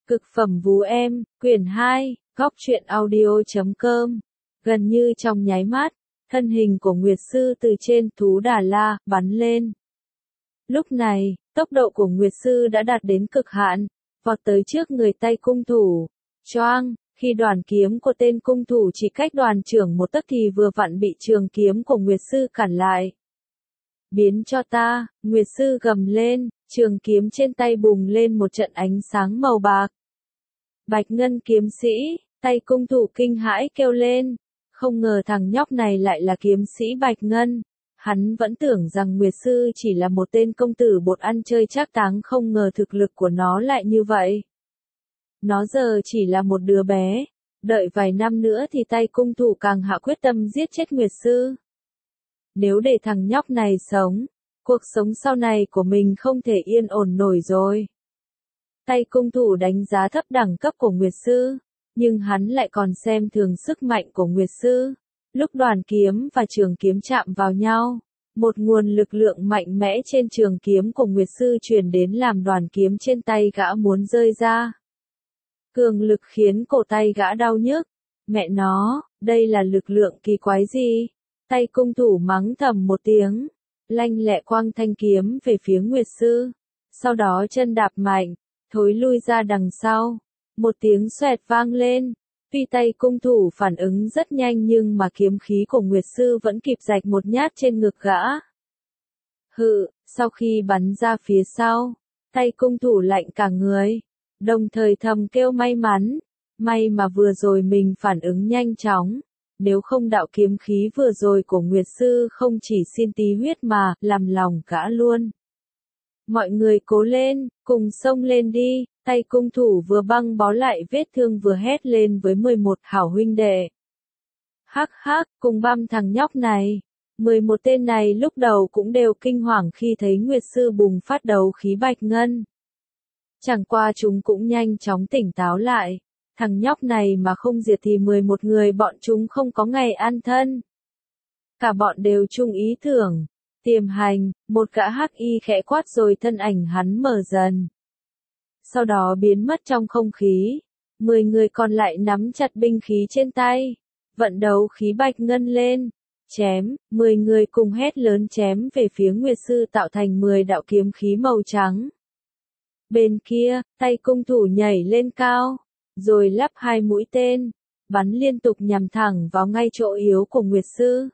Cực phẩm vú em, quyển 2, góc truyện audio.com. Gần như trong nháy mắt, thân hình của Nguyệt Sư từ trên thú Đà La bắn lên. Lúc này, tốc độ của Nguyệt Sư đã đạt đến cực hạn, vọt tới trước người tay cung thủ. Choang, khi đoàn kiếm của tên cung thủ chỉ cách đoàn trưởng một tấc thì vừa vặn bị trường kiếm của Nguyệt Sư cản lại. Biến cho ta, Nguyệt Sư gầm lên, trường kiếm trên tay bùng lên một trận ánh sáng màu bạc. Bạch Ngân kiếm sĩ, tay cung thủ kinh hãi kêu lên, không ngờ thằng nhóc này lại là kiếm sĩ Bạch Ngân. Hắn vẫn tưởng rằng Nguyệt Sư chỉ là một tên công tử bột ăn chơi trác táng, không ngờ thực lực của nó lại như vậy. Nó giờ chỉ là một đứa bé, đợi vài năm nữa thì tay cung thủ càng hạ quyết tâm giết chết Nguyệt Sư. Nếu để thằng nhóc này sống, cuộc sống sau này của mình không thể yên ổn nổi rồi. Tay cung thủ đánh giá thấp đẳng cấp của Nguyệt Sư, nhưng hắn lại còn xem thường sức mạnh của Nguyệt Sư. Lúc đoàn kiếm và trường kiếm chạm vào nhau, một nguồn lực lượng mạnh mẽ trên trường kiếm của Nguyệt Sư truyền đến làm đoàn kiếm trên tay gã muốn rơi ra. Cường lực khiến cổ tay gã đau nhức. Mẹ nó, đây là lực lượng kỳ quái gì? Tay cung thủ mắng thầm một tiếng, lanh lẹ quăng thanh kiếm về phía Nguyệt Sư. Sau đó chân đạp mạnh, thối lui ra đằng sau. Một tiếng xoẹt vang lên. Tuy tay cung thủ phản ứng rất nhanh nhưng mà kiếm khí của Nguyệt Sư vẫn kịp rạch một nhát trên ngực gã. Sau khi bắn ra phía sau, tay cung thủ lạnh cả người, đồng thời thầm kêu may mắn. May mà vừa rồi mình phản ứng nhanh chóng. Nếu không đạo kiếm khí vừa rồi của Nguyệt Sư không chỉ xin tí huyết mà làm lòng gã luôn. Mọi người cố lên, cùng xông lên đi. Tay cung thủ vừa băng bó lại vết thương vừa hét lên với 11 hảo huynh đệ. Hắc hắc, cùng băm thằng nhóc này. 11 tên này lúc đầu cũng đều kinh hoàng khi thấy Nguyệt Sư bùng phát đấu khí Bạch Ngân. Chẳng qua chúng cũng nhanh chóng tỉnh táo lại. Thằng nhóc này mà không diệt thì 11 người bọn chúng không có ngày an thân. Cả bọn đều chung ý tưởng. Tiềm hành, một gã hắc y khẽ quát rồi thân ảnh hắn mở dần. Sau đó biến mất trong không khí. 10 người còn lại nắm chặt binh khí trên tay. Vận đấu khí Bạch Ngân lên. Chém, 10 người cùng hét lớn chém về phía Nguyệt Sư tạo thành 10 đạo kiếm khí màu trắng. Bên kia, tay cung thủ nhảy lên cao, rồi lắp 2 mũi tên, bắn liên tục nhằm thẳng vào ngay chỗ yếu của Nguyệt Sư.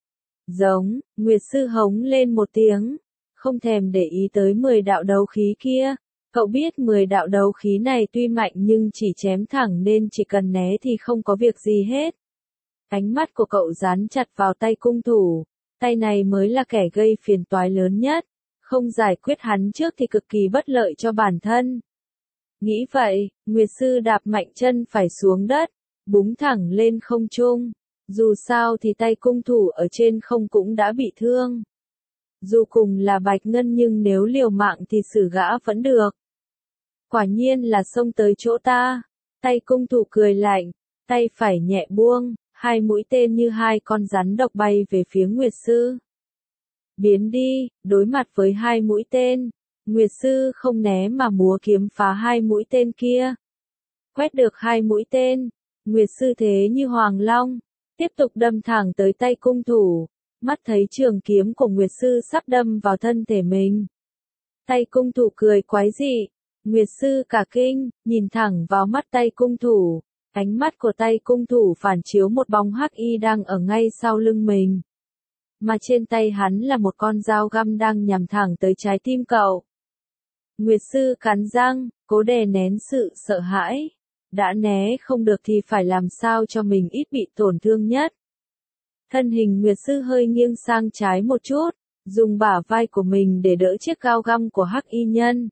Giống, Nguyệt Sư hống lên một tiếng, không thèm để ý tới 10 đạo đấu khí kia. Cậu biết 10 đạo đấu khí này tuy mạnh nhưng chỉ chém thẳng nên chỉ cần né thì không có việc gì hết. Ánh mắt của cậu dán chặt vào tay cung thủ, tay này mới là kẻ gây phiền toái lớn nhất, không giải quyết hắn trước thì cực kỳ bất lợi cho bản thân. Nghĩ vậy, Nguyệt Sư đạp mạnh chân phải xuống đất, búng thẳng lên không trung. Dù sao thì tay cung thủ ở trên không cũng đã bị thương. Dù cùng là Bạch Ngân nhưng nếu liều mạng thì xử gã vẫn được. Quả nhiên là xông tới chỗ ta. Tay cung thủ cười lạnh, tay phải nhẹ buông, 2 mũi tên như 2 con rắn độc bay về phía Nguyệt Sư. Biến đi, đối mặt với 2 mũi tên, Nguyệt Sư không né mà múa kiếm phá 2 mũi tên kia. Quét được 2 mũi tên, Nguyệt Sư thế như hoàng long, tiếp tục đâm thẳng tới tay cung thủ. Mắt thấy trường kiếm của Nguyệt Sư sắp đâm vào thân thể mình. Tay cung thủ cười quái dị. Nguyệt Sư cả kinh, nhìn thẳng vào mắt tay cung thủ. Ánh mắt của tay cung thủ phản chiếu một bóng hắc y đang ở ngay sau lưng mình. Mà trên tay hắn là một con dao găm đang nhắm thẳng tới trái tim cậu. Nguyệt Sư cắn răng, cố đè nén sự sợ hãi. Đã né không được thì phải làm sao cho mình ít bị tổn thương nhất. Thân hình Nguyệt Sư hơi nghiêng sang trái một chút, dùng bả vai của mình để đỡ chiếc dao găm của hắc y nhân.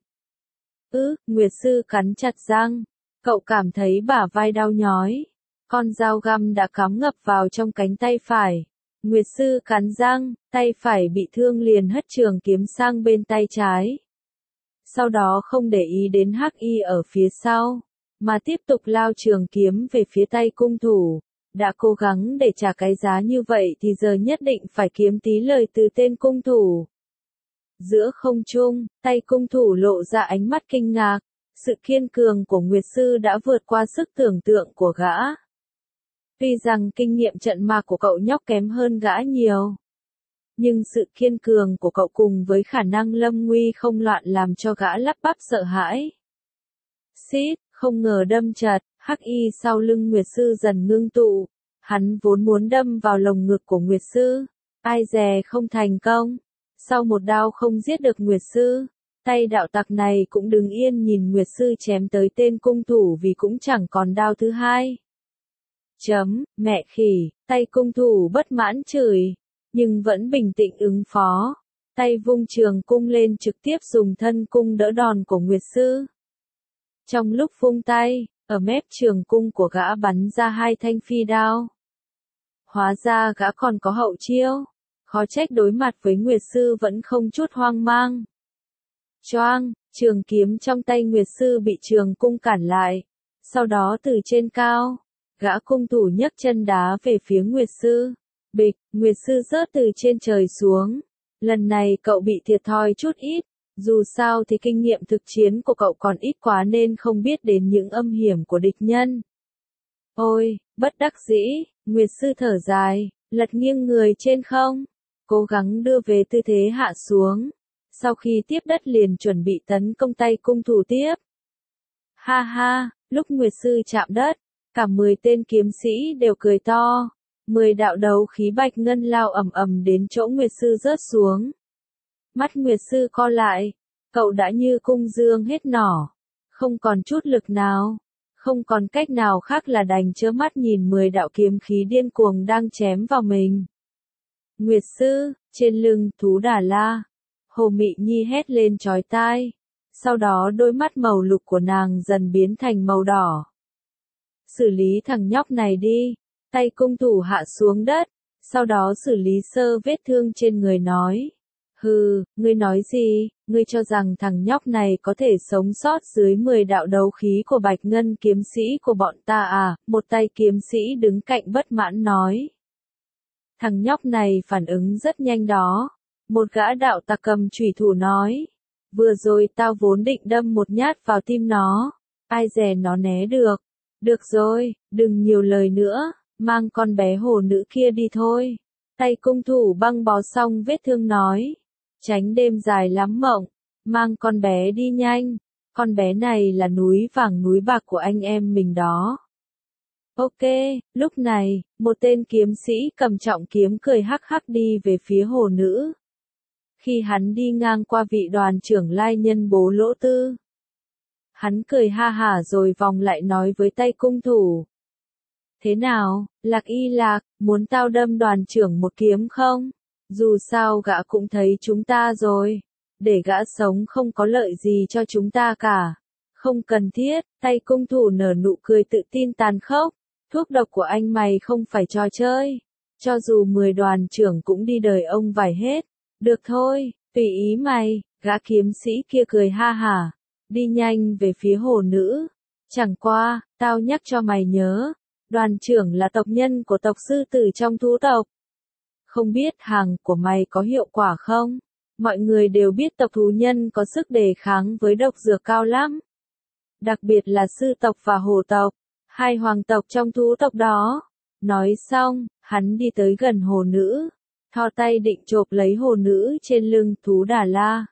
Nguyệt Sư cắn chặt răng, cậu cảm thấy bả vai đau nhói. Con dao găm đã cắm ngập vào trong cánh tay phải. Nguyệt Sư cắn răng, tay phải bị thương liền hất trường kiếm sang bên tay trái. Sau đó không để ý đến hắc y ở phía sau, mà tiếp tục lao trường kiếm về phía tay cung thủ. Đã cố gắng để trả cái giá như vậy thì giờ nhất định phải kiếm tí lời từ tên cung thủ. Giữa không trung, tay cung thủ lộ ra ánh mắt kinh ngạc, Sự kiên cường của Nguyệt Sư đã vượt qua sức tưởng tượng của gã. Tuy rằng kinh nghiệm trận mạc của cậu nhóc kém hơn gã nhiều, nhưng sự kiên cường của cậu cùng với khả năng lâm nguy không loạn làm cho gã lắp bắp sợ hãi. Xít, không ngờ đâm chật, hắc y sau lưng Nguyệt Sư dần ngưng tụ. Hắn vốn muốn đâm vào lồng ngực của Nguyệt Sư, ai dè không thành công. Sau một đao không giết được Nguyệt Sư, tay đạo tặc này cũng đứng yên nhìn Nguyệt Sư chém tới tên cung thủ vì cũng chẳng còn đao thứ hai. Mẹ khỉ, tay cung thủ bất mãn chửi, nhưng vẫn bình tĩnh ứng phó. Tay vung trường cung lên trực tiếp dùng thân cung đỡ đòn của Nguyệt Sư. Trong lúc vung tay, ở mép trường cung của gã bắn ra 2 thanh phi đao. Hóa ra gã còn có hậu chiêu, khó trách đối mặt với Nguyệt Sư vẫn không chút hoang mang. Choang, trường kiếm trong tay Nguyệt Sư bị trường cung cản lại. Sau đó từ trên cao, gã cung thủ nhấc chân đá về phía Nguyệt Sư. Bịch, Nguyệt Sư rớt từ trên trời xuống. Lần này cậu bị thiệt thòi chút ít, dù sao thì kinh nghiệm thực chiến của cậu còn ít quá nên không biết đến những âm hiểm của địch nhân. Ôi, bất đắc dĩ, Nguyệt Sư thở dài, lật nghiêng người trên không, cố gắng đưa về tư thế hạ xuống. Sau khi tiếp đất liền chuẩn bị tấn công tay cung thủ tiếp. Ha ha, lúc Nguyệt Sư chạm đất, cả 10 tên kiếm sĩ đều cười to. 10 đạo đấu khí bạch ngân lao ầm ầm đến chỗ Nguyệt Sư rớt xuống. Mắt Nguyệt Sư co lại, cậu đã như cung dương hết nỏ, không còn chút lực nào, không còn cách nào khác là đành trơ mắt nhìn 10 đạo kiếm khí điên cuồng đang chém vào mình. Nguyệt Sư, trên lưng thú Đà La, Hồ Mị Nhi hét lên chói tai, sau đó đôi mắt màu lục của nàng dần biến thành màu đỏ. Xử lý thằng nhóc này đi, tay cung thủ hạ xuống đất, sau đó xử lý sơ vết thương trên người nói. Hừ, ngươi nói gì, ngươi cho rằng thằng nhóc này có thể sống sót dưới 10 đạo đấu khí của bạch ngân kiếm sĩ của bọn ta à, một tay kiếm sĩ đứng cạnh bất mãn nói. Thằng nhóc này phản ứng rất nhanh đó, một gã đạo tặc cầm chủy thủ nói. Vừa rồi tao vốn định đâm một nhát vào tim nó, ai dè nó né được. Được rồi, đừng nhiều lời nữa, mang con bé hồ nữ kia đi thôi. Tay cung thủ băng bó xong vết thương nói. Tránh đêm dài lắm mộng, mang con bé đi nhanh, con bé này là núi vàng núi bạc của anh em mình đó. Ok, lúc này, một tên kiếm sĩ cầm trọng kiếm cười hắc hắc đi về phía hồ nữ. Khi hắn đi ngang qua vị đoàn trưởng lai nhân Bố Lỗ Tư, hắn cười ha hả rồi vòng lại nói với tay cung thủ. Thế nào, Lạc Y Lạc, muốn tao đâm đoàn trưởng một kiếm không? Dù sao gã cũng thấy chúng ta rồi, để gã sống không có lợi gì cho chúng ta cả. Không cần thiết, tay cung thủ nở nụ cười tự tin tàn khốc. Thuốc độc của anh mày không phải trò chơi. Cho dù 10 đoàn trưởng cũng đi đời ông vải hết. Được thôi, tùy ý mày, gã kiếm sĩ kia cười ha hả, đi nhanh về phía hồ nữ. Chẳng qua, tao nhắc cho mày nhớ, đoàn trưởng là tộc nhân của tộc sư tử trong thú tộc. Không biết hàng của mày có hiệu quả không? Mọi người đều biết tộc thú nhân có sức đề kháng với độc dược cao lắm. Đặc biệt là sư tộc và hổ tộc, 2 hoàng tộc trong thú tộc đó. Nói xong, hắn đi tới gần hồ nữ, thò tay định chộp lấy hồ nữ trên lưng thú Đà La.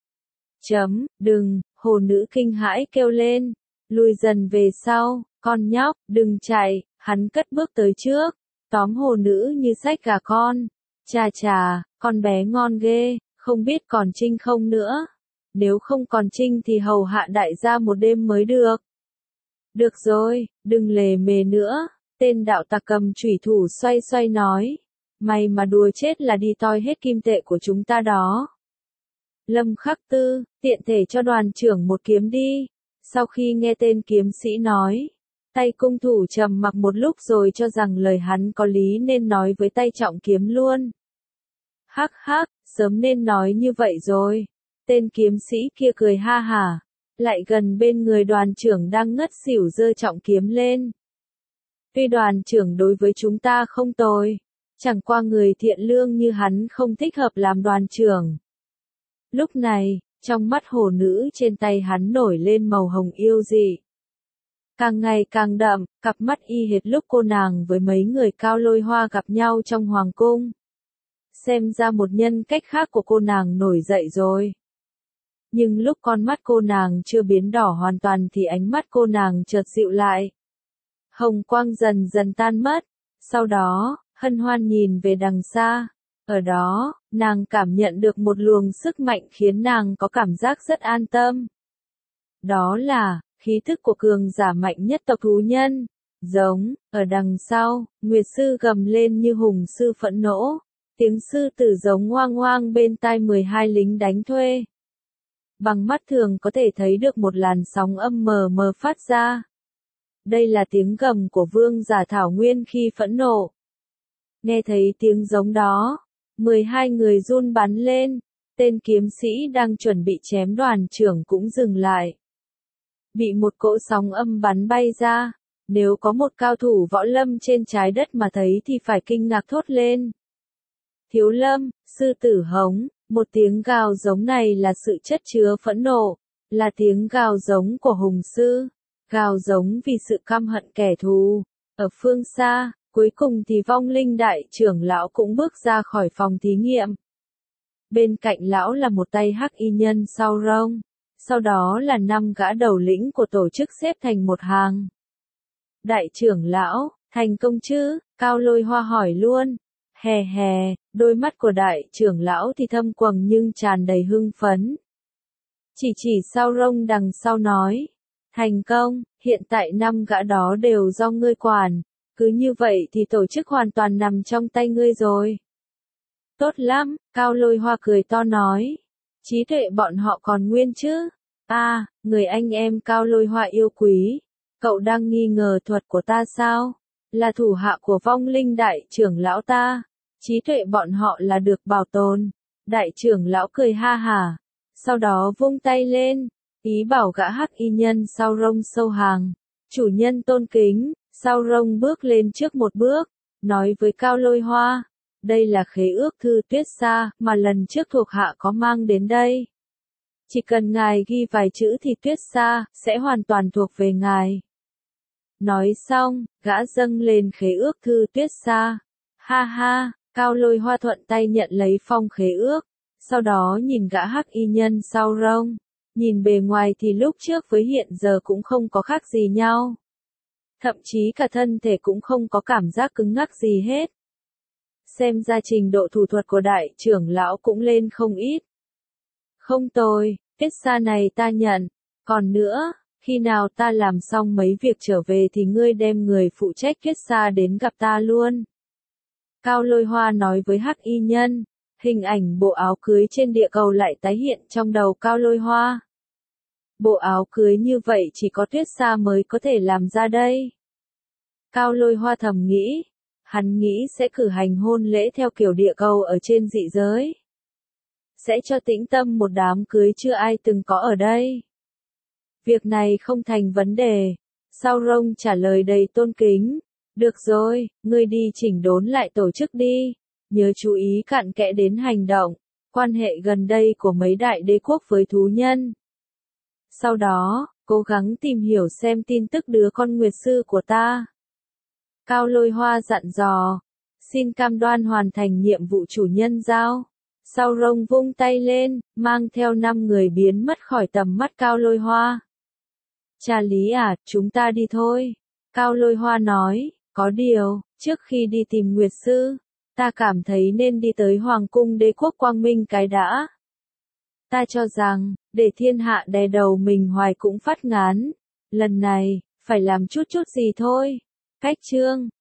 Đừng, hồ nữ kinh hãi kêu lên, lùi dần về sau, con nhóc, đừng chạy, hắn cất bước tới trước, tóm hồ nữ như xách gà con. Chà chà, con bé ngon ghê, không biết còn trinh không nữa. Nếu không còn trinh thì hầu hạ đại gia một đêm mới được. Được rồi, đừng lề mề nữa, tên đạo tặc cầm chủy thủ xoay xoay nói. Mày mà đùa chết là đi toi hết kim tệ của chúng ta đó. Lâm Khắc Tư, tiện thể cho đoàn trưởng một kiếm đi. Sau khi nghe tên kiếm sĩ nói, tay cung thủ trầm mặc một lúc rồi cho rằng lời hắn có lý nên nói với tay trọng kiếm luôn. Hắc hắc, sớm nên nói như vậy rồi. Tên kiếm sĩ kia cười ha hả, lại gần bên người đoàn trưởng đang ngất xỉu giơ trọng kiếm lên. Tuy đoàn trưởng đối với chúng ta không tồi, chẳng qua người thiện lương như hắn không thích hợp làm đoàn trưởng. Lúc này, Trong mắt hồ nữ trên tay hắn nổi lên màu hồng yêu dị. Càng ngày càng đậm, cặp mắt y hệt lúc cô nàng với mấy người Cao Lôi Hoa gặp nhau trong hoàng cung. Xem ra một nhân cách khác của cô nàng nổi dậy rồi. Nhưng lúc con mắt cô nàng chưa biến đỏ hoàn toàn thì ánh mắt cô nàng chợt dịu lại. Hồng quang dần dần tan mất. Sau đó, hân hoan nhìn về đằng xa. Ở đó, nàng cảm nhận được một luồng sức mạnh khiến nàng có cảm giác rất an tâm. Đó là khí thức của cường giả mạnh nhất tộc thú nhân. Giống, ở đằng sau, Nguyệt sư gầm lên như hùng sư phẫn nộ. Tiếng sư tử giống oang oang bên tai 12 lính đánh thuê. Bằng mắt thường có thể thấy được một làn sóng âm mờ mờ phát ra. Đây là tiếng gầm của vương giả thảo nguyên khi phẫn nộ. Nghe thấy tiếng giống đó, 12 người run bắn lên, tên kiếm sĩ đang chuẩn bị chém đoàn trưởng cũng dừng lại. Bị một cỗ sóng âm bắn bay ra, nếu có một cao thủ võ lâm trên trái đất mà thấy thì phải kinh ngạc thốt lên. Thiếu lâm, sư tử hống, một tiếng gào giống này là sự chất chứa phẫn nộ, là tiếng gào giống của hùng sư, gào giống vì sự căm hận kẻ thù. Ở phương xa, cuối cùng thì vong linh đại trưởng lão cũng bước ra khỏi phòng thí nghiệm. Bên cạnh lão là một tay hắc y nhân sau rông, sau đó là 5 gã đầu lĩnh của tổ chức xếp thành một hàng. Đại trưởng lão, thành công chứ? Cao Lôi Hoa hỏi luôn. Hè hè, đôi mắt của đại trưởng lão thì thâm quầng nhưng tràn đầy hưng phấn. Chỉ sau rông đằng sau nói. Thành công, hiện tại 5 gã đó đều do ngươi quản. Cứ như vậy thì tổ chức hoàn toàn nằm trong tay ngươi rồi. Tốt lắm, Cao Lôi Hoa cười to nói. Trí tuệ bọn họ còn nguyên chứ? Người anh em Cao Lôi Hoa yêu quý. Cậu đang nghi ngờ thuật của ta sao? Là thủ hạ của vong linh đại trưởng lão ta. Trí tuệ bọn họ là được bảo tồn. Đại trưởng lão cười ha hả. Sau đó vung tay lên. Ý bảo gã hắc y nhân sau rông sâu hàng. Chủ nhân tôn kính. Sau rông bước lên trước một bước. Nói với Cao Lôi Hoa. Đây là khế ước thư Tuyết Sa mà lần trước thuộc hạ có mang đến đây. Chỉ cần ngài ghi vài chữ thì Tuyết Sa sẽ hoàn toàn thuộc về ngài. Nói xong, gã dâng lên khế ước thư Tuyết Sa. Ha ha, Cao Lôi Hoa thuận tay nhận lấy phong khế ước. Sau đó nhìn gã hắc y nhân sau rông. Nhìn bề ngoài thì lúc trước với hiện giờ cũng không có khác gì nhau. Thậm chí cả thân thể cũng không có cảm giác cứng ngắc gì hết. Xem ra trình độ thủ thuật của đại trưởng lão cũng lên không ít. Không tồi, Tuyết Sa này ta nhận. Còn nữa, khi nào ta làm xong mấy việc trở về thì ngươi đem người phụ trách Tuyết Sa đến gặp ta luôn. Cao Lôi Hoa nói với hắc y nhân. Hình ảnh bộ áo cưới trên địa cầu lại tái hiện trong đầu Cao Lôi Hoa. Bộ áo cưới như vậy chỉ có Tuyết Sa mới có thể làm ra đây. Cao Lôi Hoa thầm nghĩ. Hắn nghĩ sẽ cử hành hôn lễ theo kiểu địa cầu ở trên dị giới. Sẽ cho tĩnh tâm một đám cưới chưa ai từng có ở đây. Việc này không thành vấn đề. Sao rông trả lời đầy tôn kính. Được rồi, ngươi đi chỉnh đốn lại tổ chức đi. Nhớ chú ý cặn kẽ đến hành động, quan hệ gần đây của mấy đại đế quốc với thú nhân. Sau đó, cố gắng tìm hiểu xem tin tức đứa con Nguyệt sư của ta. Cao Lôi Hoa dặn dò. Xin cam đoan hoàn thành nhiệm vụ chủ nhân giao. Sau rông vung tay lên, mang theo 5 người biến mất khỏi tầm mắt Cao Lôi Hoa. Cha Lý à, chúng ta đi thôi. Cao Lôi Hoa nói, có điều, trước khi đi tìm Nguyệt sư, ta cảm thấy nên đi tới Hoàng cung đế quốc Quang Minh cái đã. Ta cho rằng, để thiên hạ đè đầu mình hoài cũng phát ngán. Lần này, phải làm chút gì thôi. Cách chương